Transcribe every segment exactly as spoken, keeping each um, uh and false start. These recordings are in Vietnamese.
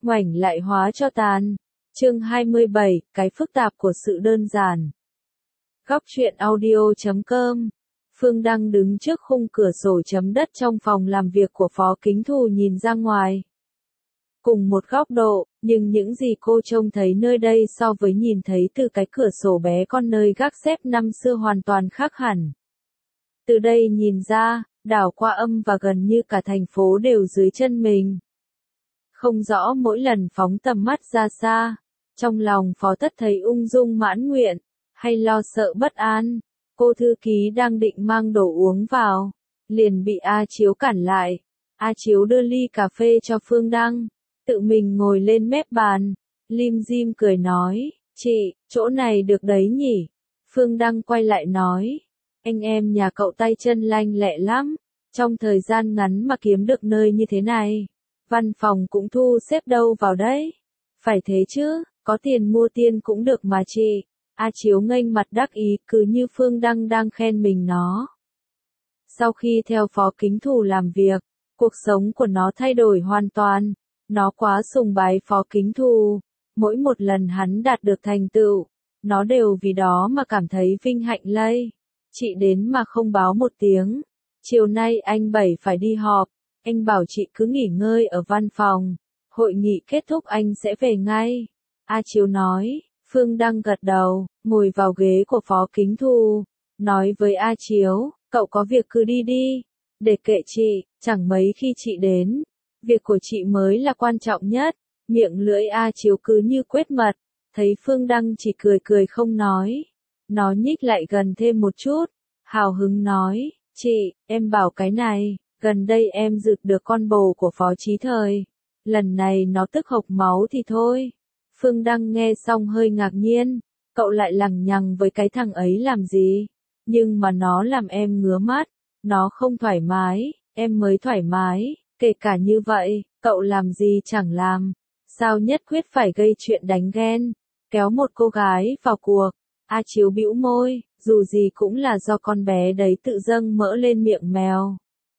ngoảnh lại hóa cho tàn. Chương hai mươi bảy, cái phức tạp của sự đơn giản. Góc truyện audio chấm com. Phương Đăng đứng trước khung cửa sổ chấm đất trong phòng làm việc của Phó Kính Thù nhìn ra ngoài. Cùng một góc độ, nhưng những gì cô trông thấy nơi đây so với nhìn thấy từ cái cửa sổ bé con nơi gác xếp năm xưa hoàn toàn khác hẳn. Từ đây nhìn ra, đảo qua âm và gần như cả thành phố đều dưới chân mình. Không rõ mỗi lần phóng tầm mắt ra xa, trong lòng Phó Tất thấy ung dung mãn nguyện, hay lo sợ bất an. Cô thư ký đang định mang đồ uống vào, liền bị A Chiếu cản lại. A Chiếu đưa ly cà phê cho Phương Đăng, tự mình ngồi lên mép bàn, lim dim cười nói, chị, chỗ này được đấy nhỉ? Phương Đăng quay lại nói, anh em nhà cậu tay chân lanh lẹ lắm, trong thời gian ngắn mà kiếm được nơi như thế này, văn phòng cũng thu xếp đâu vào đấy. Phải thế chứ, có tiền mua tiên cũng được mà chị. A Chiếu nghênh mặt đắc ý cứ như Phương Đăng đang khen mình nó. Sau khi theo Phó Kính Thù làm việc, cuộc sống của nó thay đổi hoàn toàn. Nó quá sùng bái Phó Kính Thù. Mỗi một lần hắn đạt được thành tựu, nó đều vì đó mà cảm thấy vinh hạnh lây. Chị đến mà không báo một tiếng. Chiều nay anh Bảy phải đi họp. Anh bảo chị cứ nghỉ ngơi ở văn phòng. Hội nghị kết thúc anh sẽ về ngay. A Chiếu nói. Phương Đăng gật đầu, ngồi vào ghế của Phó Kính Thù, nói với A Chiếu, cậu có việc cứ đi đi, để kệ chị, chẳng mấy khi chị đến, việc của chị mới là quan trọng nhất. Miệng lưỡi A Chiếu cứ như quết mật, thấy Phương Đăng chỉ cười cười không nói. Nó nhích lại gần thêm một chút, hào hứng nói, chị, em bảo cái này, gần đây em rượt được con bồ của Phó Chí Thời, lần này nó tức hộc máu thì thôi. Phương Đăng nghe xong hơi ngạc nhiên, cậu lại lằng nhằng với cái thằng ấy làm gì? Nhưng mà nó làm em ngứa mắt, nó không thoải mái, em mới thoải mái, kể cả như vậy, cậu làm gì chẳng làm. Sao nhất quyết phải gây chuyện đánh ghen, kéo một cô gái vào cuộc? A Chiếu bĩu môi, dù gì cũng là do con bé đấy tự dâng mỡ lên miệng mèo.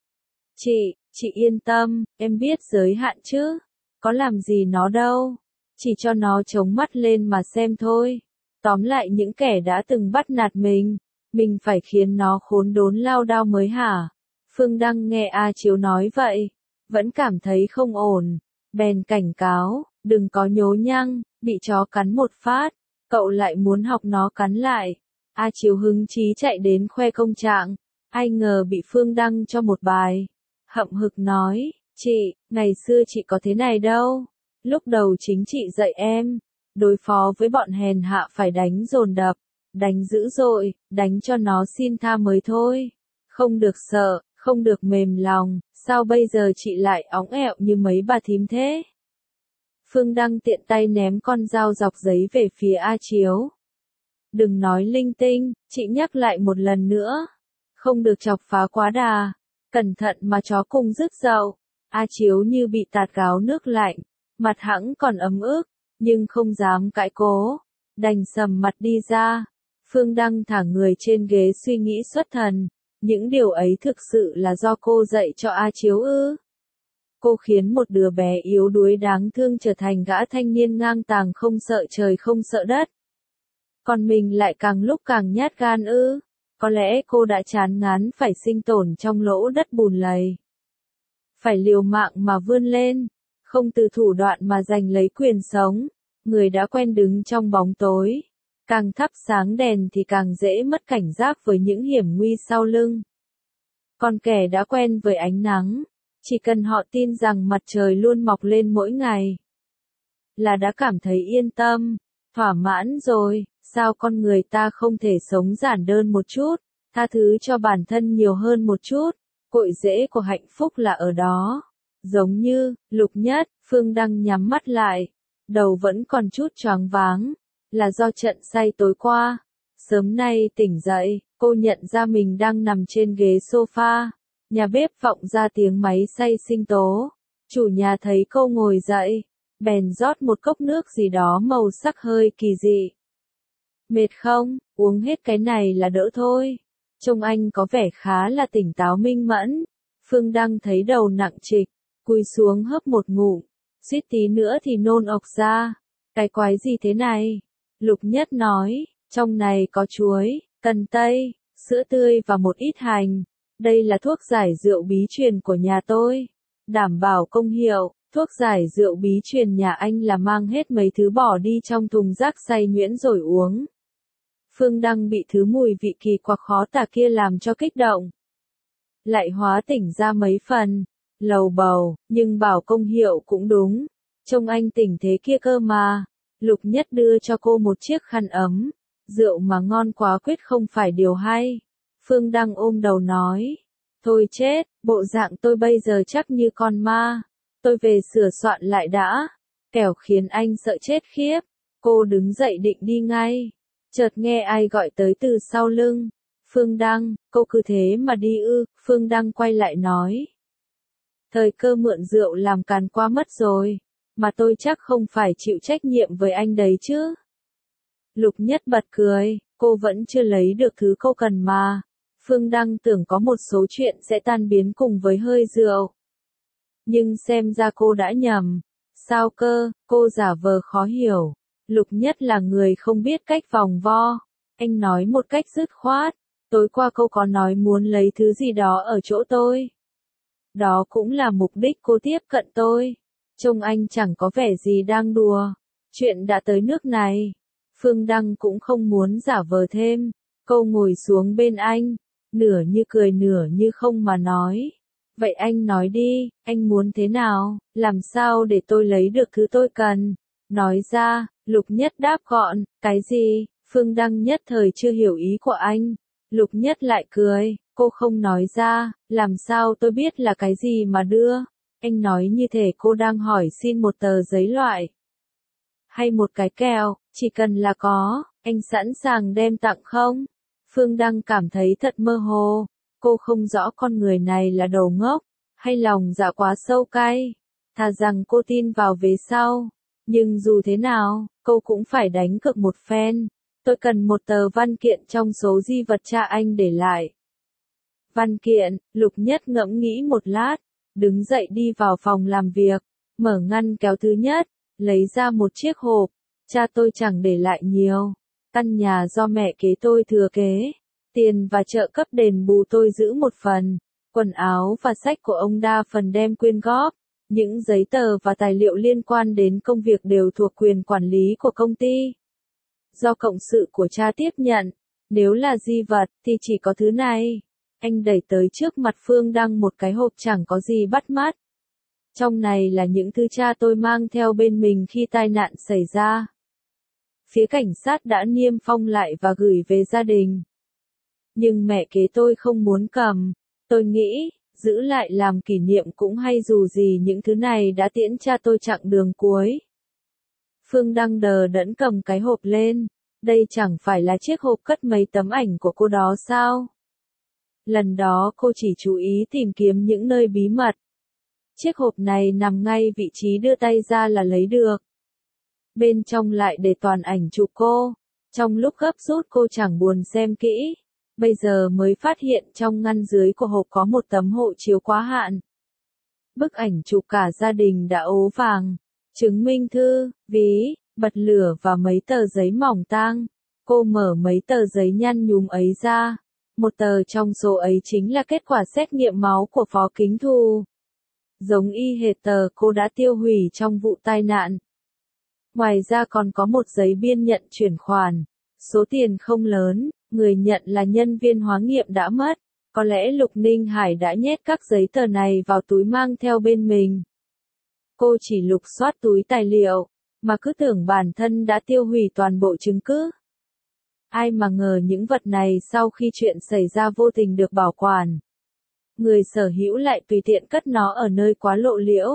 Chị, chị yên tâm, em biết giới hạn chứ, có làm gì nó đâu. Chỉ cho nó chống mắt lên mà xem thôi. Tóm lại những kẻ đã từng bắt nạt mình, mình phải khiến nó khốn đốn lao đao mới hả? Phương Đăng nghe A Chiếu nói vậy, vẫn cảm thấy không ổn, bèn cảnh cáo, đừng có nhố nhăng, bị chó cắn một phát, cậu lại muốn học nó cắn lại. A Chiếu hứng chí chạy đến khoe công trạng, ai ngờ bị Phương Đăng cho một bài. Hậm hực nói, chị, ngày xưa chị có thế này đâu. Lúc đầu chính chị dạy em, đối phó với bọn hèn hạ phải đánh dồn đập, đánh dữ dội, đánh cho nó xin tha mới thôi. Không được sợ, không được mềm lòng, sao bây giờ chị lại óng ẹo như mấy bà thím thế? Phương Đăng tiện tay ném con dao dọc giấy về phía A Chiếu. Đừng nói linh tinh, chị nhắc lại một lần nữa. Không được chọc phá quá đà, cẩn thận mà chó cùng rứt dậu. A Chiếu như bị tạt gáo nước lạnh. Mặt hẵng còn ấm ức, nhưng không dám cãi cố, đành sầm mặt đi ra. Phương Đăng thả người trên ghế suy nghĩ xuất thần, những điều ấy thực sự là do cô dạy cho A Chiếu ư? Cô khiến một đứa bé yếu đuối đáng thương trở thành gã thanh niên ngang tàng không sợ trời không sợ đất. Còn mình lại càng lúc càng nhát gan ư? Có lẽ cô đã chán ngán phải sinh tồn trong lỗ đất bùn lầy. Phải liều mạng mà vươn lên. Không từ thủ đoạn mà giành lấy quyền sống, người đã quen đứng trong bóng tối, càng thắp sáng đèn thì càng dễ mất cảnh giác với những hiểm nguy sau lưng. Còn kẻ đã quen với ánh nắng, chỉ cần họ tin rằng mặt trời luôn mọc lên mỗi ngày, là đã cảm thấy yên tâm, thỏa mãn rồi. Sao con người ta không thể sống giản đơn một chút, tha thứ cho bản thân nhiều hơn một chút, cội rễ của hạnh phúc là ở đó. Giống như, Lục Nhất, Phương Đăng nhắm mắt lại, đầu vẫn còn chút choáng váng, là do trận say tối qua. Sớm nay tỉnh dậy, cô nhận ra mình đang nằm trên ghế sofa, nhà bếp vọng ra tiếng máy xay sinh tố. Chủ nhà thấy cô ngồi dậy, bèn rót một cốc nước gì đó màu sắc hơi kỳ dị. Mệt không, uống hết cái này là đỡ thôi. Trông anh có vẻ khá là tỉnh táo minh mẫn. Phương Đăng thấy đầu nặng trịch, cúi xuống hớp một ngụm, suýt tí nữa thì nôn ộc ra. Cái quái gì thế này? Lục Nhất nói, trong này có chuối, cần tây, sữa tươi và một ít hành. Đây là thuốc giải rượu bí truyền của nhà tôi. Đảm bảo công hiệu, thuốc giải rượu bí truyền nhà anh là mang hết mấy thứ bỏ đi trong thùng rác xay nhuyễn rồi uống. Phương Đăng bị thứ mùi vị kỳ quặc khó tả kia làm cho kích động. Lại hóa tỉnh ra mấy phần, lầu bầu, nhưng bảo công hiệu cũng đúng. Trông anh tỉnh thế kia cơ mà. Lục Nhất đưa cho cô một chiếc khăn ấm. Rượu mà ngon quá quyết không phải điều hay. Phương Đăng ôm đầu nói. Thôi chết, bộ dạng tôi bây giờ chắc như con ma. Tôi về sửa soạn lại đã. Kẻo khiến anh sợ chết khiếp. Cô đứng dậy định đi ngay. Chợt nghe ai gọi tới từ sau lưng. Phương Đăng, cô cứ thế mà đi ư? Phương Đăng quay lại nói. Thời cơ mượn rượu làm càn qua mất rồi. Mà tôi chắc không phải chịu trách nhiệm với anh đấy chứ. Lục Nhất bật cười, cô vẫn chưa lấy được thứ cô cần mà. Phương Đăng tưởng có một số chuyện sẽ tan biến cùng với hơi rượu. Nhưng xem ra cô đã nhầm. Sao cơ, cô giả vờ khó hiểu. Lục Nhất là người không biết cách vòng vo. Anh nói một cách dứt khoát. Tối qua cô có nói muốn lấy thứ gì đó ở chỗ tôi. Đó cũng là mục đích cô tiếp cận tôi. Trông anh chẳng có vẻ gì đang đùa. Chuyện đã tới nước này. Phương Đăng cũng không muốn giả vờ thêm. Cô ngồi xuống bên anh. Nửa như cười nửa như không mà nói. Vậy anh nói đi, anh muốn thế nào? Làm sao để tôi lấy được thứ tôi cần? Nói ra, Lục Nhất đáp gọn. Cái gì? Phương Đăng nhất thời chưa hiểu ý của anh. Lục Nhất lại cười. Cô không nói ra. Làm sao tôi biết là cái gì mà đưa? Anh nói như thể cô đang hỏi xin một tờ giấy loại. Hay một cái kẹo, chỉ cần là có, anh sẵn sàng đem tặng không? Phương Đăng cảm thấy thật mơ hồ. Cô không rõ con người này là đầu ngốc, hay lòng dạ quá sâu cay. Thà rằng cô tin vào về sau. Nhưng dù thế nào, cô cũng phải đánh cược một phen. Tôi cần một tờ văn kiện trong số di vật cha anh để lại. Văn kiện, Lục Nhất ngẫm nghĩ một lát. Đứng dậy đi vào phòng làm việc, mở ngăn kéo thứ nhất, lấy ra một chiếc hộp. Cha tôi chẳng để lại nhiều. Căn nhà do mẹ kế tôi thừa kế. Tiền và trợ cấp đền bù tôi giữ một phần. Quần áo và sách của ông đa phần đem quyên góp. Những giấy tờ và tài liệu liên quan đến công việc đều thuộc quyền quản lý của công ty. Do cộng sự của cha tiếp nhận. Nếu là di vật thì chỉ có thứ này. Anh đẩy tới trước mặt Phương Đăng một cái hộp chẳng có gì bắt mắt. Trong này là những thứ cha tôi mang theo bên mình khi tai nạn xảy ra. Phía cảnh sát đã niêm phong lại và gửi về gia đình. Nhưng mẹ kế tôi không muốn cầm. Tôi nghĩ, giữ lại làm kỷ niệm cũng hay dù gì những thứ này đã tiễn cha tôi chặng đường cuối. Phương Đăng đờ đẫn cầm cái hộp lên. Đây chẳng phải là chiếc hộp cất mấy tấm ảnh của cô đó sao? Lần đó cô chỉ chú ý tìm kiếm những nơi bí mật. Chiếc hộp này nằm ngay vị trí đưa tay ra là lấy được. Bên trong lại để toàn ảnh chụp cô. Trong lúc gấp rút cô chẳng buồn xem kỹ. Bây giờ mới phát hiện trong ngăn dưới của hộp có một tấm hộ chiếu quá hạn. Bức ảnh chụp cả gia đình đã ố vàng. Chứng minh thư, ví, bật lửa và mấy tờ giấy mỏng tang. Cô mở mấy tờ giấy nhăn nhúm ấy ra. Một tờ trong số ấy chính là kết quả xét nghiệm máu của Phó Kính Thù. Giống y hệt tờ cô đã tiêu hủy trong vụ tai nạn. Ngoài ra còn có một giấy biên nhận chuyển khoản. Số tiền không lớn, người nhận là nhân viên hóa nghiệm đã mất. Có lẽ Lục Ninh Hải đã nhét các giấy tờ này vào túi mang theo bên mình. Cô chỉ lục soát túi tài liệu, mà cứ tưởng bản thân đã tiêu hủy toàn bộ chứng cứ. Ai mà ngờ những vật này sau khi chuyện xảy ra vô tình được bảo quản. Người sở hữu lại tùy tiện cất nó ở nơi quá lộ liễu.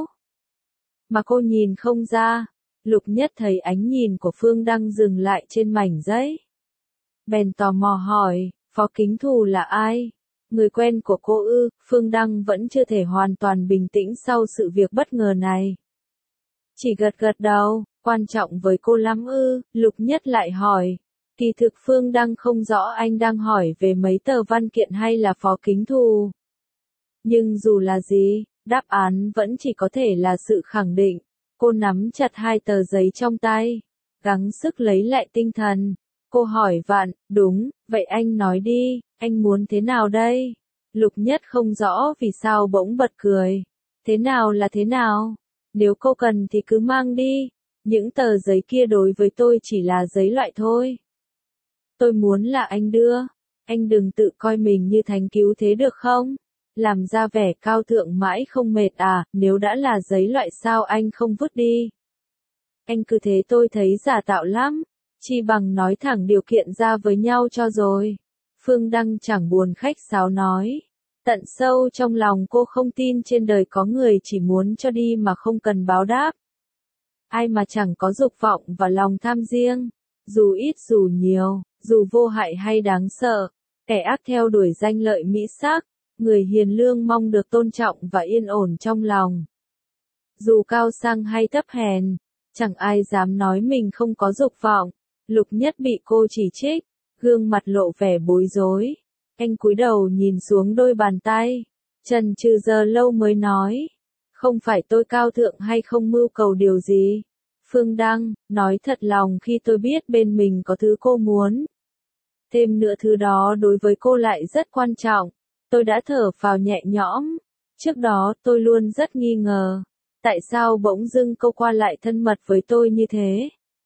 Mà cô nhìn không ra. Lục Nhất thấy ánh nhìn của Phương Đăng dừng lại trên mảnh giấy. Bèn tò mò hỏi, Phó Kính Thù là ai? Người quen của cô ư? Phương Đăng vẫn chưa thể hoàn toàn bình tĩnh sau sự việc bất ngờ này. Chỉ gật gật đầu, quan trọng với cô lắm ư? Lục Nhất lại hỏi. Kỳ thực Phương Đăng không rõ anh đang hỏi về mấy tờ văn kiện hay là Phó Kính Thù. Nhưng dù là gì, đáp án vẫn chỉ có thể là sự khẳng định. Cô nắm chặt hai tờ giấy trong tay, gắng sức lấy lại tinh thần. Cô hỏi Vạn, đúng, vậy anh nói đi, anh muốn thế nào đây? Lục Nhất không rõ vì sao bỗng bật cười. Thế nào là thế nào? Nếu cô cần thì cứ mang đi. Những tờ giấy kia đối với tôi chỉ là giấy loại thôi. Tôi muốn là anh đưa. Anh đừng tự coi mình như thánh cứu thế được không? Làm ra vẻ cao thượng mãi không mệt à, nếu đã là giấy loại sao anh không vứt đi? Anh cứ thế tôi thấy giả tạo lắm. Chi bằng nói thẳng điều kiện ra với nhau cho rồi. Phương Đăng chẳng buồn khách sáo nói. Tận sâu trong lòng cô không tin trên đời có người chỉ muốn cho đi mà không cần báo đáp. Ai mà chẳng có dục vọng và lòng tham riêng, dù ít dù nhiều, dù vô hại hay đáng sợ, kẻ ác theo đuổi danh lợi mỹ sắc, người hiền lương mong được tôn trọng và yên ổn trong lòng. Dù cao sang hay thấp hèn, chẳng ai dám nói mình không có dục vọng. Lục Nhất bị cô chỉ trích, gương mặt lộ vẻ bối rối. Anh cúi đầu nhìn xuống đôi bàn tay, chần chừ giờ lâu mới nói. Không phải tôi cao thượng hay không mưu cầu điều gì. Phương Đăng, nói thật lòng khi tôi biết bên mình có thứ cô muốn. Thêm nữa thứ đó đối với cô lại rất quan trọng. Tôi đã thở phào nhẹ nhõm. Trước đó tôi luôn rất nghi ngờ. Tại sao bỗng dưng cô qua lại thân mật với tôi như thế?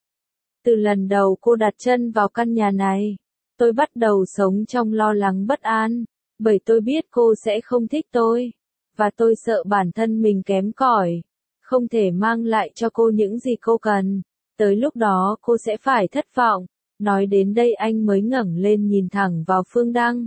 Từ lần đầu cô đặt chân vào căn nhà này, tôi bắt đầu sống trong lo lắng bất an. Bởi tôi biết cô sẽ không thích tôi. Và tôi sợ bản thân mình kém cỏi, không thể mang lại cho cô những gì cô cần. Tới lúc đó cô sẽ phải thất vọng. Nói đến đây anh mới ngẩng lên nhìn thẳng vào Phương Đăng.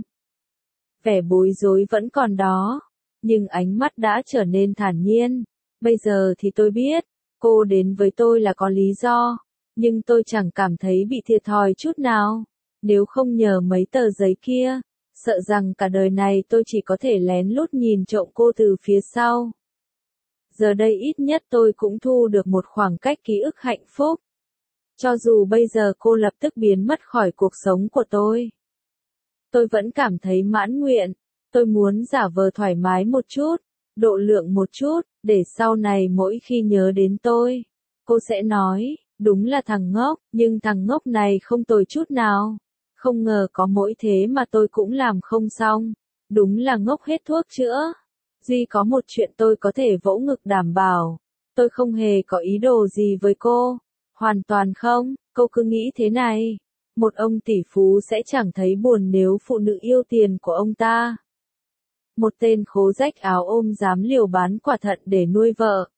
Vẻ bối rối vẫn còn đó, nhưng ánh mắt đã trở nên thản nhiên. Bây giờ thì tôi biết, cô đến với tôi là có lý do, nhưng tôi chẳng cảm thấy bị thiệt thòi chút nào. Nếu không nhờ mấy tờ giấy kia, sợ rằng cả đời này tôi chỉ có thể lén lút nhìn trộm cô từ phía sau. Giờ đây ít nhất tôi cũng thu được một khoảng cách ký ức hạnh phúc. Cho dù bây giờ cô lập tức biến mất khỏi cuộc sống của tôi, tôi vẫn cảm thấy mãn nguyện. Tôi muốn giả vờ thoải mái một chút, độ lượng một chút, để sau này mỗi khi nhớ đến tôi, cô sẽ nói, đúng là thằng ngốc, nhưng thằng ngốc này không tồi chút nào. Không ngờ có mỗi thế mà tôi cũng làm không xong. Đúng là ngốc hết thuốc chữa. Duy có một chuyện tôi có thể vỗ ngực đảm bảo. Tôi không hề có ý đồ gì với cô. Hoàn toàn không, cô cứ nghĩ thế này. Một ông tỷ phú sẽ chẳng thấy buồn nếu phụ nữ yêu tiền của ông ta. Một tên khố rách áo ôm dám liều bán quả thận để nuôi vợ.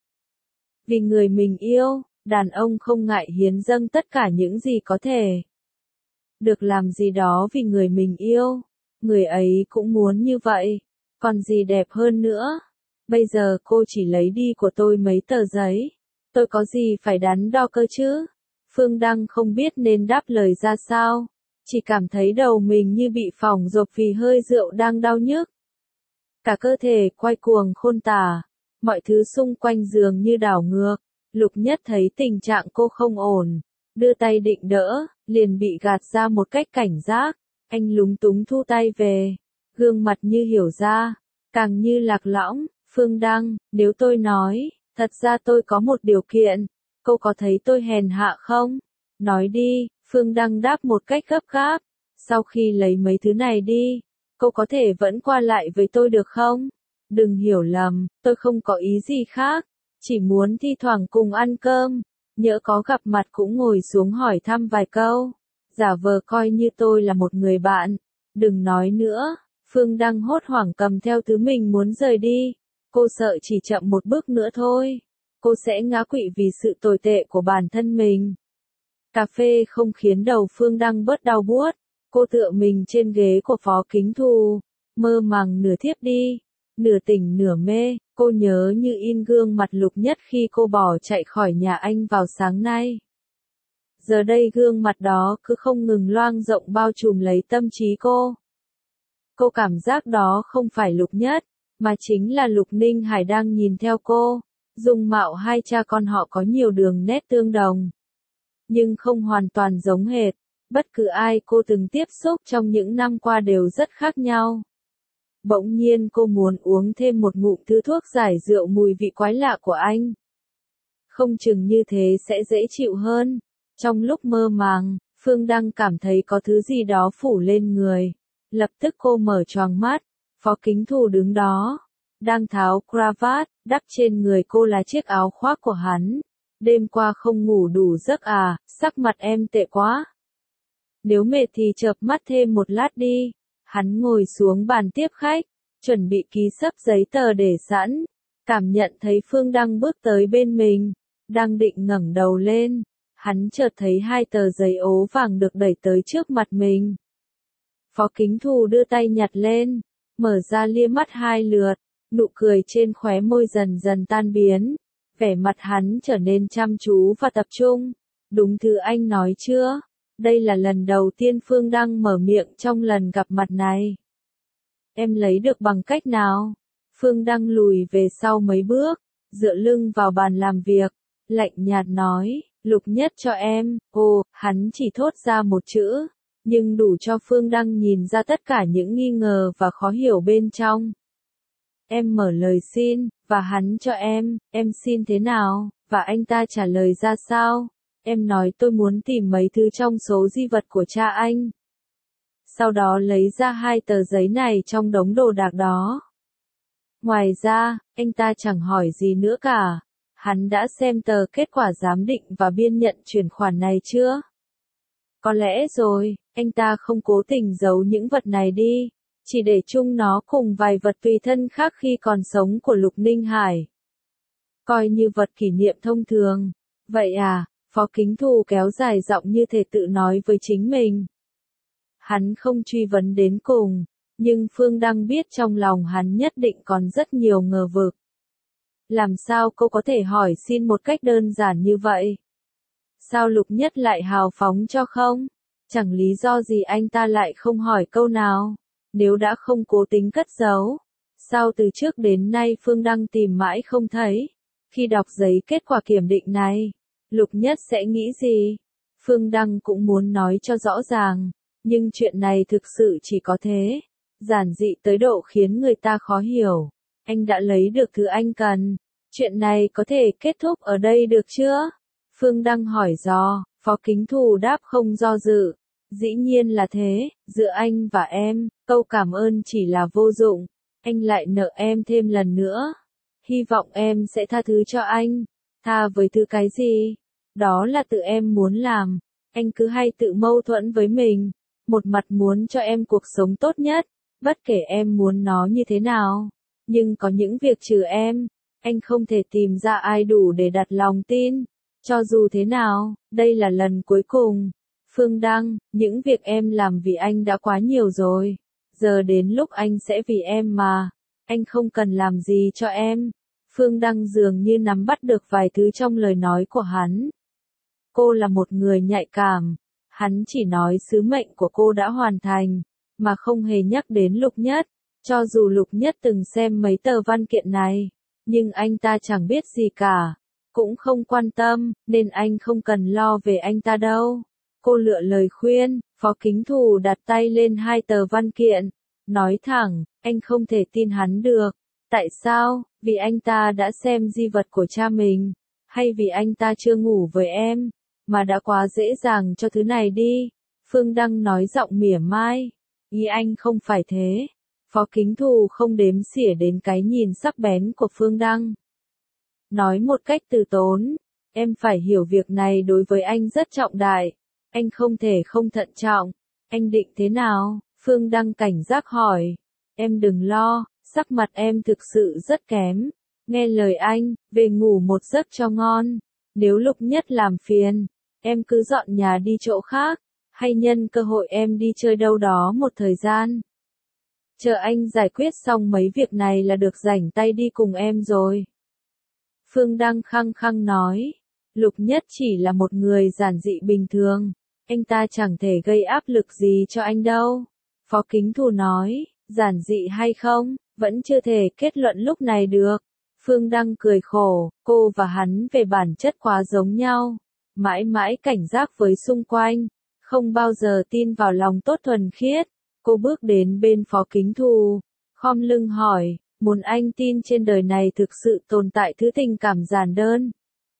Vì người mình yêu, đàn ông không ngại hiến dâng tất cả những gì có thể. Được làm gì đó vì người mình yêu, người ấy cũng muốn như vậy, còn gì đẹp hơn nữa. Bây giờ cô chỉ lấy đi của tôi mấy tờ giấy, tôi có gì phải đắn đo cơ chứ? Phương Đăng không biết nên đáp lời ra sao, chỉ cảm thấy đầu mình như bị phỏng rộp vì hơi rượu đang đau nhức. Cả cơ thể quay cuồng khôn tả, mọi thứ xung quanh dường như đảo ngược. Lục Nhất thấy tình trạng cô không ổn, đưa tay định đỡ, liền bị gạt ra một cách cảnh giác. Anh lúng túng thu tay về, gương mặt như hiểu ra, càng như lạc lõng. Phương Đăng, nếu tôi nói, thật ra tôi có một điều kiện, cô có thấy tôi hèn hạ không? Nói đi. Phương Đăng đáp một cách gấp gáp. Sau khi lấy mấy thứ này đi, cô có thể vẫn qua lại với tôi được không? Đừng hiểu lầm, tôi không có ý gì khác, chỉ muốn thi thoảng cùng ăn cơm, nhỡ có gặp mặt cũng ngồi xuống hỏi thăm vài câu, giả vờ coi như tôi là một người bạn. Đừng nói nữa. Phương Đăng hốt hoảng cầm theo thứ mình muốn rời đi. Cô sợ chỉ chậm một bước nữa thôi, cô sẽ ngã quỵ vì sự tồi tệ của bản thân mình. Cà phê không khiến đầu Phương Đăng bớt đau buốt. Cô tựa mình trên ghế của Phó Kính Thù, mơ màng nửa thiếp đi, nửa tỉnh nửa mê. Cô nhớ như in gương mặt Lục Nhất khi cô bỏ chạy khỏi nhà anh vào sáng nay. Giờ đây gương mặt đó cứ không ngừng loang rộng bao trùm lấy tâm trí cô. Cô cảm giác đó không phải Lục Nhất, mà chính là Lục Ninh Hải đang nhìn theo cô. Dung mạo hai cha con họ có nhiều đường nét tương đồng, nhưng không hoàn toàn giống hệt. Bất cứ ai cô từng tiếp xúc trong những năm qua đều rất khác nhau. Bỗng nhiên cô muốn uống thêm một ngụm thứ thuốc giải rượu mùi vị quái lạ của anh. không chừng như thế sẽ dễ chịu hơn. Trong lúc mơ màng, Phương Đăng cảm thấy có thứ gì đó phủ lên người. Lập tức cô mở choàng mắt, Phó Kính Thù đứng đó, đang tháo cravat, đắp trên người cô là chiếc áo khoác của hắn. Đêm qua không ngủ đủ giấc à, sắc mặt em tệ quá. Nếu mệt thì chợp mắt thêm một lát đi. Hắn ngồi xuống bàn tiếp khách, chuẩn bị ký sấp giấy tờ để sẵn. Cảm nhận thấy Phương Đăng bước tới bên mình, đang định ngẩng đầu lên. Hắn chợt thấy hai tờ giấy ố vàng được đẩy tới trước mặt mình. Phó Kính Thù đưa tay nhặt lên, mở ra lia mắt hai lượt, nụ cười trên khóe môi dần dần tan biến. Vẻ mặt hắn trở nên chăm chú và tập trung. Đúng thứ anh nói chưa? Đây là lần đầu tiên Phương Đăng mở miệng trong lần gặp mặt này. Em lấy được bằng cách nào? Phương Đăng lùi về sau mấy bước, dựa lưng vào bàn làm việc, lạnh nhạt nói, Lục Nhất cho em. Ồ, hắn chỉ thốt ra một chữ, nhưng đủ cho Phương Đăng nhìn ra tất cả những nghi ngờ và khó hiểu bên trong. Em mở lời xin, và hắn cho em, em xin thế nào, và anh ta trả lời ra sao? Em nói tôi muốn tìm mấy thứ trong số di vật của cha anh. Sau đó lấy ra hai tờ giấy này trong đống đồ đạc đó. Ngoài ra, anh ta chẳng hỏi gì nữa cả. Hắn đã xem tờ kết quả giám định và biên nhận chuyển khoản này chưa? Có lẽ rồi, anh ta không cố tình giấu những vật này đi, chỉ để chung nó cùng vài vật tùy thân khác khi còn sống của Lục Ninh Hải. Coi như vật kỷ niệm thông thường. Vậy à, Phó Kính Thù kéo dài giọng như thể tự nói với chính mình. Hắn không truy vấn đến cùng, nhưng Phương Đăng biết trong lòng hắn nhất định còn rất nhiều ngờ vực. Làm sao cô có thể hỏi xin một cách đơn giản như vậy? Sao Lục Nhất lại hào phóng cho không? Chẳng lý do gì anh ta lại không hỏi câu nào, nếu đã không cố tính cất giấu. Sao từ trước đến nay Phương Đăng tìm mãi không thấy? Khi đọc giấy kết quả kiểm định này, Lục Nhất sẽ nghĩ gì? Phương Đăng cũng muốn nói cho rõ ràng, nhưng chuyện này thực sự chỉ có thế. Giản dị tới độ khiến người ta khó hiểu. Anh đã lấy được thứ anh cần. Chuyện này có thể kết thúc ở đây được chưa? Phương Đăng hỏi dò, Phó Kính Thù đáp không do dự. Dĩ nhiên là thế, giữa anh và em, câu cảm ơn chỉ là vô dụng. Anh lại nợ em thêm lần nữa. Hy vọng em sẽ tha thứ cho anh. Tha với thứ cái gì? Đó là tự em muốn làm. Anh cứ hay tự mâu thuẫn với mình. Một mặt muốn cho em cuộc sống tốt nhất, bất kể em muốn nó như thế nào. Nhưng có những việc trừ em, anh không thể tìm ra ai đủ để đặt lòng tin. Cho dù thế nào, đây là lần cuối cùng. Phương Đăng, những việc em làm vì anh đã quá nhiều rồi. Giờ đến lúc anh sẽ vì em mà. Anh không cần làm gì cho em. Phương Đăng dường như nắm bắt được vài thứ trong lời nói của hắn. Cô là một người nhạy cảm. Hắn chỉ nói sứ mệnh của cô đã hoàn thành, mà không hề nhắc đến Lục Nhất. Cho dù Lục Nhất từng xem mấy tờ văn kiện này, nhưng anh ta chẳng biết gì cả, cũng không quan tâm, nên anh không cần lo về anh ta đâu. Cô lựa lời khuyên. Phó Kính Thù đặt tay lên hai tờ văn kiện, nói thẳng, anh không thể tin hắn được. Tại sao? Vì anh ta đã xem di vật của cha mình, hay vì anh ta chưa ngủ với em, mà đã quá dễ dàng cho thứ này đi? Phương Đăng nói giọng mỉa mai. Ý anh không phải thế. Phó Kính Thù không đếm xỉa đến cái nhìn sắc bén của Phương Đăng. Nói một cách từ tốn, em phải hiểu việc này đối với anh rất trọng đại. Anh không thể không thận trọng. Anh định thế nào? Phương Đăng cảnh giác hỏi. Em đừng lo, sắc mặt em thực sự rất kém. Nghe lời anh, về ngủ một giấc cho ngon. Nếu Lục Nhất làm phiền, em cứ dọn nhà đi chỗ khác, hay nhân cơ hội em đi chơi đâu đó một thời gian. Chờ anh giải quyết xong mấy việc này là được rảnh tay đi cùng em rồi. Phương Đăng khăng khăng nói. Lục Nhất chỉ là một người giản dị bình thường. Anh ta chẳng thể gây áp lực gì cho anh đâu. Phó Kính Thù nói. Giản dị hay không, vẫn chưa thể kết luận lúc này được. Phương Đăng cười khổ. Cô và hắn về bản chất quá giống nhau. Mãi mãi cảnh giác với xung quanh. Không bao giờ tin vào lòng tốt thuần khiết. Cô bước đến bên Phó Kính Thù, khom lưng hỏi, muốn anh tin trên đời này thực sự tồn tại thứ tình cảm giản đơn.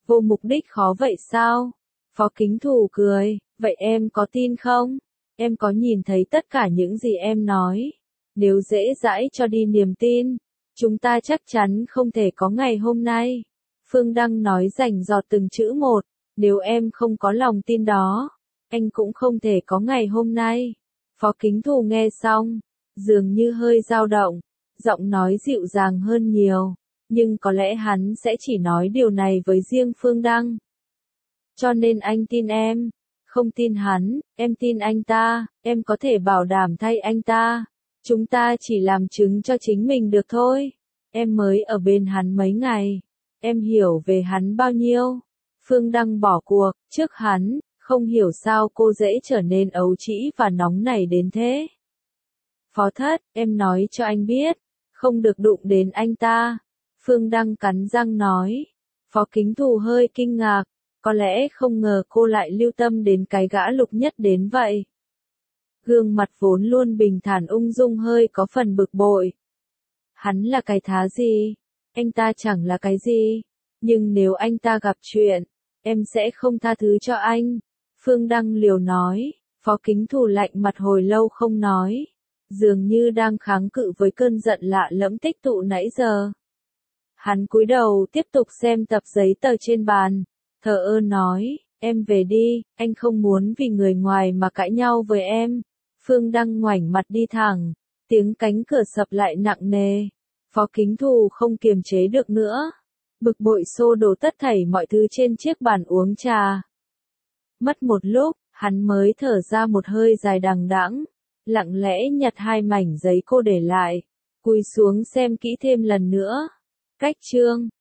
Vô mục đích khó vậy sao? Phó Kính Thù cười, vậy em có tin không? Em có nhìn thấy tất cả những gì em nói? Nếu dễ dãi cho đi niềm tin, chúng ta chắc chắn không thể có ngày hôm nay. Phương Đăng nói rành rọt từng chữ một, nếu em không có lòng tin đó, anh cũng không thể có ngày hôm nay. Phó Kính Thù nghe xong, dường như hơi dao động, giọng nói dịu dàng hơn nhiều, nhưng có lẽ hắn sẽ chỉ nói điều này với riêng Phương Đăng. Cho nên anh tin em, không tin hắn, em tin anh ta, em có thể bảo đảm thay anh ta. Chúng ta chỉ làm chứng cho chính mình được thôi. Em mới ở bên hắn mấy ngày, em hiểu về hắn bao nhiêu. Phương Đăng bỏ cuộc, trước hắn, không hiểu sao cô dễ trở nên ấu trĩ và nóng nảy đến thế. Phó Thất, em nói cho anh biết, không được đụng đến anh ta. Phương Đăng cắn răng nói. Phó Kính Thù hơi kinh ngạc, có lẽ không ngờ cô lại lưu tâm đến cái gã Lục Nhất đến vậy. Gương mặt vốn luôn bình thản ung dung hơi có phần bực bội. Hắn là cái thá gì? Anh ta chẳng là cái gì. Nhưng nếu anh ta gặp chuyện, em sẽ không tha thứ cho anh. Phương Đăng liều nói. Phó Kính Thù lạnh mặt hồi lâu không nói, dường như đang kháng cự với cơn giận lạ lẫm tích tụ nãy giờ. Hắn cúi đầu tiếp tục xem tập giấy tờ trên bàn, thờ ơ nói, em về đi, anh không muốn vì người ngoài mà cãi nhau với em. Phương Đăng ngoảnh mặt đi thẳng, tiếng cánh cửa sập lại nặng nề. Phó Kính Thù không kiềm chế được nữa, bực bội xô đổ tất thảy mọi thứ trên chiếc bàn uống trà. Mất một lúc, hắn mới thở ra một hơi dài đằng đẵng, lặng lẽ nhặt hai mảnh giấy cô để lại, cúi xuống xem kỹ thêm lần nữa. Cách chương